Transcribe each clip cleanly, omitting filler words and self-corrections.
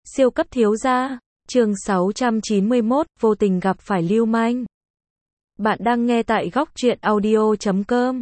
Siêu cấp thiếu gia, chương 691, vô tình gặp phải lưu manh. Bạn đang nghe tại góc truyện audio.com.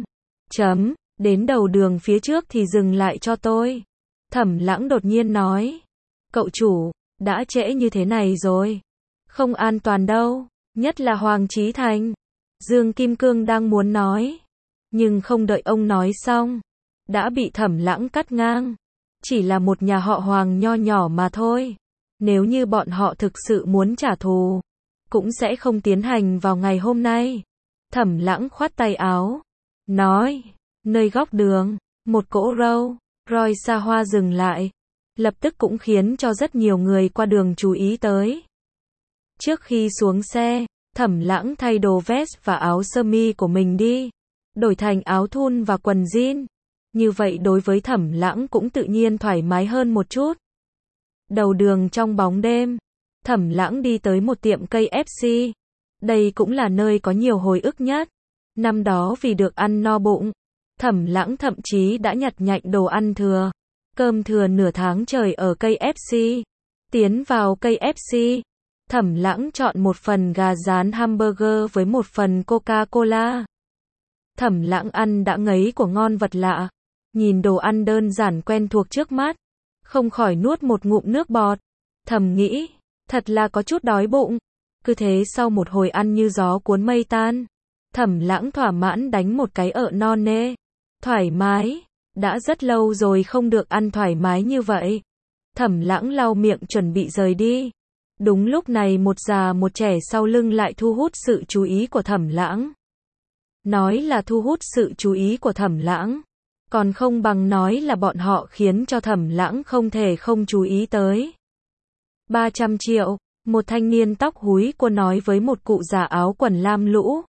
Đến đầu đường phía trước thì dừng lại cho tôi. Thẩm Lãng đột nhiên nói. Cậu chủ, đã trễ như thế này rồi. Không an toàn đâu, nhất là Hoàng Chí Thành. Dương Kim Cương đang muốn nói. Nhưng không đợi ông nói xong. Đã bị Thẩm Lãng cắt ngang. Chỉ là một nhà họ Hoàng nho nhỏ mà thôi. Nếu như bọn họ thực sự muốn trả thù, cũng sẽ không tiến hành vào ngày hôm nay. Thẩm Lãng khoát tay áo, nói, nơi góc đường, một cỗ Rolls xa hoa dừng lại, lập tức cũng khiến cho rất nhiều người qua đường chú ý tới. Trước khi xuống xe, Thẩm Lãng thay đồ vest và áo sơ mi của mình đi, đổi thành áo thun và quần jean. Như vậy đối với Thẩm Lãng cũng tự nhiên thoải mái hơn một chút. Đầu đường trong bóng đêm, Thẩm Lãng đi tới một tiệm KFC. Đây cũng là nơi có nhiều hồi ức nhất. Năm đó vì được ăn no bụng, Thẩm Lãng thậm chí đã nhặt nhạnh đồ ăn thừa, cơm thừa nửa tháng trời ở KFC. Tiến vào KFC, Thẩm Lãng chọn một phần gà rán hamburger với một phần Coca-Cola. Thẩm Lãng ăn đã ngấy của ngon vật lạ. Nhìn đồ ăn đơn giản quen thuộc trước mắt, không khỏi nuốt một ngụm nước bọt. Thầm nghĩ, thật là có chút đói bụng. Cứ thế sau một hồi ăn như gió cuốn mây tan, Thẩm Lãng thỏa mãn đánh một cái ợ no nê. Thoải mái, đã rất lâu rồi không được ăn thoải mái như vậy. Thẩm Lãng lau miệng chuẩn bị rời đi. Đúng lúc này một già một trẻ sau lưng lại thu hút sự chú ý của Thẩm Lãng. Nói là thu hút sự chú ý của Thẩm Lãng, còn không bằng nói là bọn họ khiến cho Thẩm Lãng không thể không chú ý tới. 300 triệu, một thanh niên tóc húi cua nói với một cụ già áo quần lam lũ.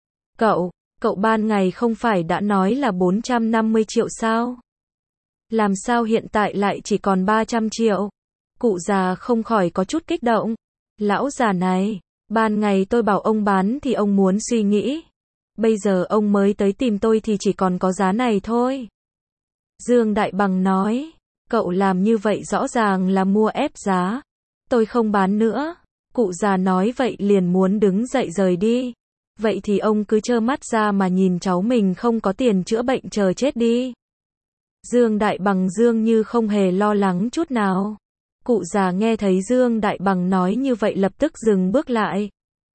Cậu ban ngày không phải đã nói là 450 triệu sao? Làm sao hiện tại lại chỉ còn 300 triệu? Cụ già không khỏi có chút kích động. Lão già này, ban ngày tôi bảo ông bán thì ông muốn suy nghĩ. Bây giờ ông mới tới tìm tôi thì chỉ còn có giá này thôi. Dương Đại Bằng nói, cậu làm như vậy rõ ràng là mua ép giá. Tôi không bán nữa. Cụ già nói vậy liền muốn đứng dậy rời đi. Vậy thì ông cứ trơ mắt ra mà nhìn cháu mình không có tiền chữa bệnh chờ chết đi. Dương Đại Bằng dường như không hề lo lắng chút nào. Cụ già nghe thấy Dương Đại Bằng nói như vậy lập tức dừng bước lại.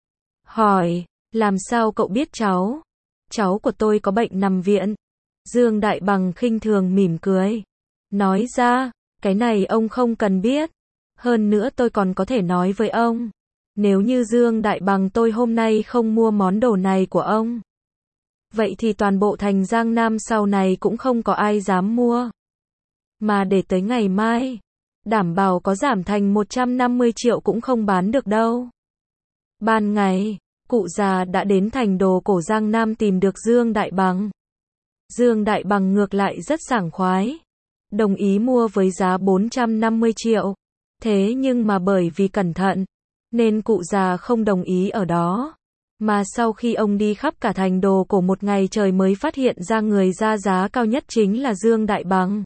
Hỏi, làm sao cậu biết cháu? Cháu của tôi có bệnh nằm viện. Dương Đại Bằng khinh thường mỉm cười. Nói ra, cái này ông không cần biết. Hơn nữa tôi còn có thể nói với ông. Nếu như Dương Đại Bằng tôi hôm nay không mua món đồ này của ông, vậy thì toàn bộ thành Giang Nam sau này cũng không có ai dám mua. Mà để tới ngày mai, đảm bảo có giảm thành 150 triệu cũng không bán được đâu. Ban ngày, cụ già đã đến thành đồ cổ Giang Nam tìm được Dương Đại Bằng. Dương Đại Bằng ngược lại rất sảng khoái, đồng ý mua với giá 450 triệu. Thế nhưng mà bởi vì cẩn thận, nên cụ già không đồng ý ở đó. Mà sau khi ông đi khắp cả thành đồ cổ một ngày trời mới phát hiện ra người ra giá cao nhất chính là Dương Đại Bằng.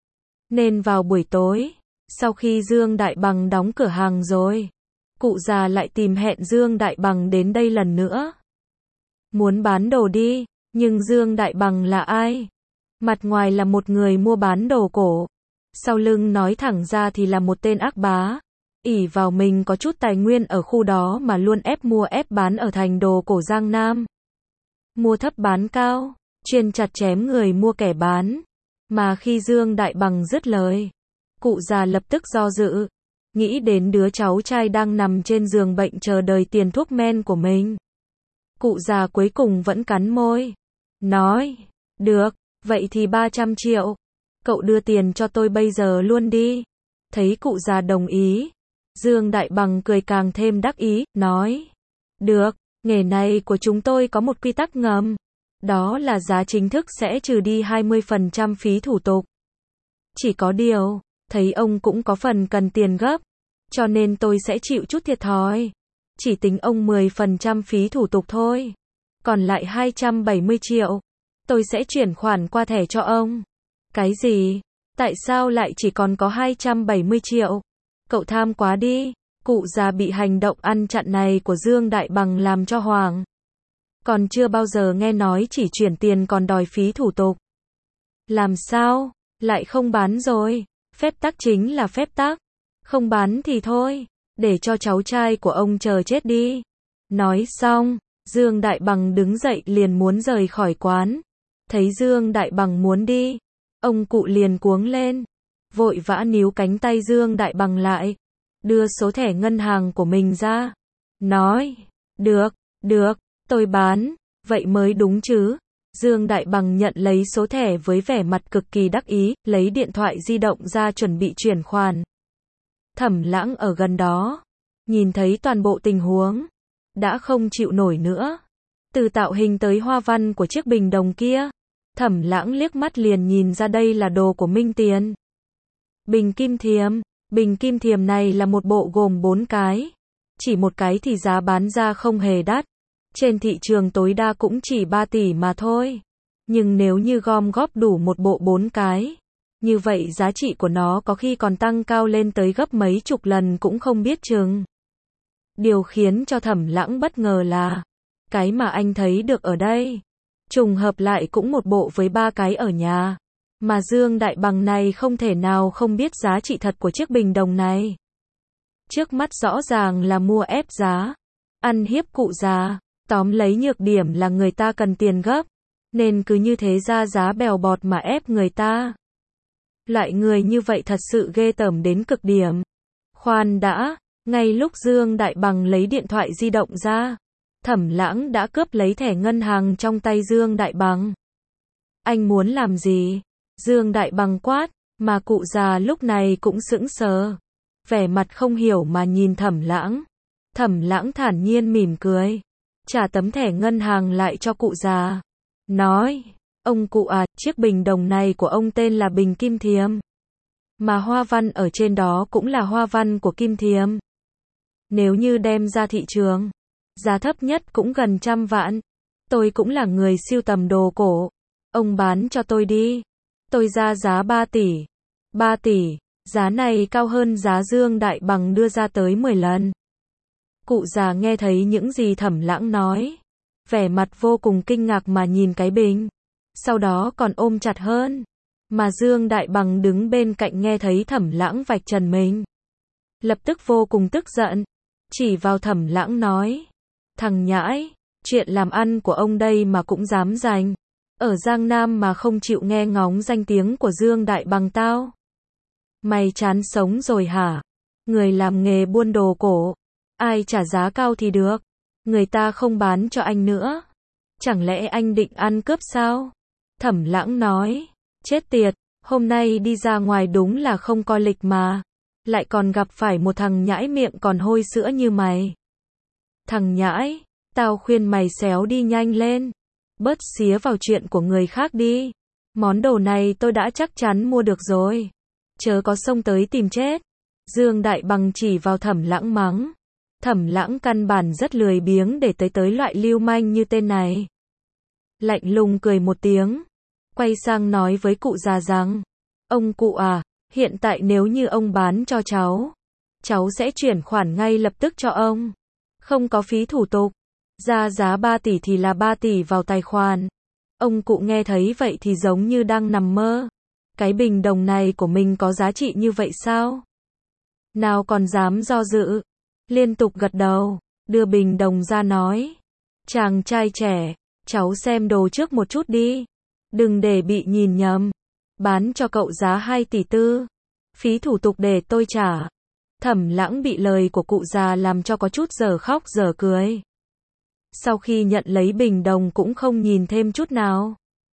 Nên vào buổi tối, sau khi Dương Đại Bằng đóng cửa hàng rồi, cụ già lại tìm hẹn Dương Đại Bằng đến đây lần nữa. Muốn bán đồ đi, nhưng Dương Đại Bằng là ai? Mặt ngoài là một người mua bán đồ cổ, sau lưng nói thẳng ra thì là một tên ác bá. Ỷ vào mình có chút tài nguyên ở khu đó mà luôn ép mua ép bán ở thành đồ cổ Giang Nam. Mua thấp bán cao, chuyên chặt chém người mua kẻ bán. Mà khi Dương Đại Bằng dứt lời, cụ già lập tức do dự, nghĩ đến đứa cháu trai đang nằm trên giường bệnh chờ đợi tiền thuốc men của mình. Cụ già cuối cùng vẫn cắn môi, nói, được, vậy thì 300 triệu. Cậu đưa tiền cho tôi bây giờ luôn đi. Thấy cụ già đồng ý, Dương Đại Bằng cười càng thêm đắc ý, nói, được, nghề này của chúng tôi có một quy tắc ngầm. Đó là giá chính thức sẽ trừ đi 20% phí thủ tục. Chỉ có điều, thấy ông cũng có phần cần tiền gấp, cho nên tôi sẽ chịu chút thiệt thòi. Chỉ tính ông 10% phí thủ tục thôi. Còn lại 270 triệu, tôi sẽ chuyển khoản qua thẻ cho ông. Cái gì? Tại sao lại chỉ còn có 270 triệu? cậu tham quá đi. Cụ già bị hành động ăn chặn này của Dương Đại Bằng làm cho hoảng. Còn chưa bao giờ nghe nói chỉ chuyển tiền còn đòi phí thủ tục. Làm sao? Lại không bán rồi. Phép tắc chính là phép tắc. Không bán thì thôi. Để cho cháu trai của ông chờ chết đi. Nói xong, Dương Đại Bằng đứng dậy liền muốn rời khỏi quán. Thấy Dương Đại Bằng muốn đi, ông cụ liền cuống lên. Vội vã níu cánh tay Dương Đại Bằng lại. Đưa số thẻ ngân hàng của mình ra. Nói, được, tôi bán. Vậy mới đúng chứ. Dương Đại Bằng nhận lấy số thẻ với vẻ mặt cực kỳ đắc ý, lấy điện thoại di động ra chuẩn bị chuyển khoản. Thẩm Lãng ở gần đó, nhìn thấy toàn bộ tình huống, đã không chịu nổi nữa. Từ tạo hình tới hoa văn của chiếc bình đồng kia, Thẩm Lãng liếc mắt liền nhìn ra đây là đồ của Minh Tiền. Bình kim thiềm này là một bộ gồm 4 cái. Chỉ một cái thì giá bán ra không hề đắt. Trên thị trường tối đa cũng chỉ 3 tỷ mà thôi. Nhưng nếu như gom góp đủ một bộ 4 cái, như vậy giá trị của nó có khi còn tăng cao lên tới gấp mấy chục lần cũng không biết chừng. Điều khiến cho Thẩm Lãng bất ngờ là, cái mà anh thấy được ở đây, trùng hợp lại cũng một bộ với 3 cái ở nhà. Mà Dương Đại Bằng này không thể nào không biết giá trị thật của chiếc bình đồng này. Trước mắt rõ ràng là mua ép giá, ăn hiếp cụ già, tóm lấy nhược điểm là người ta cần tiền gấp, nên cứ như thế ra giá bèo bọt mà ép người ta. Loại người như vậy thật sự ghê tởm đến cực điểm. Khoan đã, ngay lúc Dương Đại Bằng lấy điện thoại di động ra, Thẩm Lãng đã cướp lấy thẻ ngân hàng trong tay Dương Đại Bằng. Anh muốn làm gì? Dương Đại Bằng quát, mà cụ già lúc này cũng sững sờ, vẻ mặt không hiểu mà nhìn Thẩm Lãng. Thẩm Lãng thản nhiên mỉm cười, trả tấm thẻ ngân hàng lại cho cụ già. Nói, ông cụ à, chiếc bình đồng này của ông tên là bình kim thiềm. Mà hoa văn ở trên đó cũng là hoa văn của kim thiềm. Nếu như đem ra thị trường, giá thấp nhất cũng gần 100 vạn. Tôi cũng là người sưu tầm đồ cổ. Ông bán cho tôi đi. Tôi ra giá 3 tỷ. 3 tỷ, giá này cao hơn giá Dương Đại Bằng đưa ra tới 10 lần. Cụ già nghe thấy những gì Thẩm Lãng nói, vẻ mặt vô cùng kinh ngạc mà nhìn cái bình, sau đó còn ôm chặt hơn. Mà Dương Đại Bằng đứng bên cạnh nghe thấy Thẩm Lãng vạch trần mình, lập tức vô cùng tức giận, chỉ vào Thẩm Lãng nói, thằng nhãi, chuyện làm ăn của ông đây mà cũng dám giành, ở Giang Nam mà không chịu nghe ngóng danh tiếng của Dương Đại Bằng tao. Mày chán sống rồi hả? Người làm nghề buôn đồ cổ, ai trả giá cao thì được, người ta không bán cho anh nữa. Chẳng lẽ anh định ăn cướp sao? Thẩm Lãng nói, chết tiệt, hôm nay đi ra ngoài đúng là không coi lịch mà, lại còn gặp phải một thằng nhãi miệng còn hôi sữa như mày. Thằng nhãi, tao khuyên mày xéo đi nhanh lên, bớt xía vào chuyện của người khác đi. Món đồ này tôi đã chắc chắn mua được rồi, chớ có xông tới tìm chết. Dương Đại Bằng chỉ vào Thẩm Lãng mắng. Thẩm Lãng căn bản rất lười biếng để tới loại lưu manh như tên này. Lạnh lùng cười một tiếng, quay sang nói với cụ già rằng, ông cụ à, hiện tại nếu như ông bán cho cháu sẽ chuyển khoản ngay lập tức cho ông. Không có phí thủ tục, ra giá 3 tỷ thì là 3 tỷ vào tài khoản. Ông cụ nghe thấy vậy thì giống như đang nằm mơ. Cái bình đồng này của mình có giá trị như vậy sao? Nào còn dám do dự, liên tục gật đầu, đưa bình đồng ra nói, chàng trai trẻ, cháu xem đồ trước một chút đi, đừng để bị nhìn nhầm, bán cho cậu giá 2 tỷ tư, phí thủ tục để tôi trả. Thẩm Lãng bị lời của cụ già làm cho có chút dở khóc dở cười. Sau khi nhận lấy bình đồng cũng không nhìn thêm chút nào,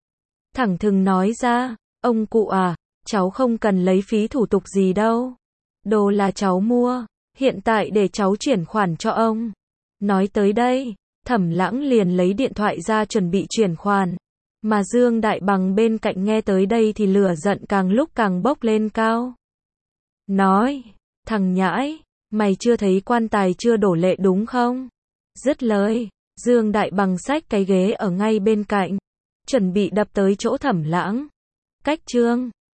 thẳng thừng nói ra, ông cụ à, cháu không cần lấy phí thủ tục gì đâu, đồ là cháu mua, hiện tại để cháu chuyển khoản cho ông. Nói tới đây, Thẩm Lãng liền lấy điện thoại ra chuẩn bị chuyển khoản, mà Dương Đại Bằng bên cạnh nghe tới đây thì lửa giận càng lúc càng bốc lên cao. Nói, thằng nhãi, mày chưa thấy quan tài chưa đổ lệ đúng không? Dứt lời, Dương Đại Bằng xách cái ghế ở ngay bên cạnh, chuẩn bị đập tới chỗ Thẩm Lãng. Cách chương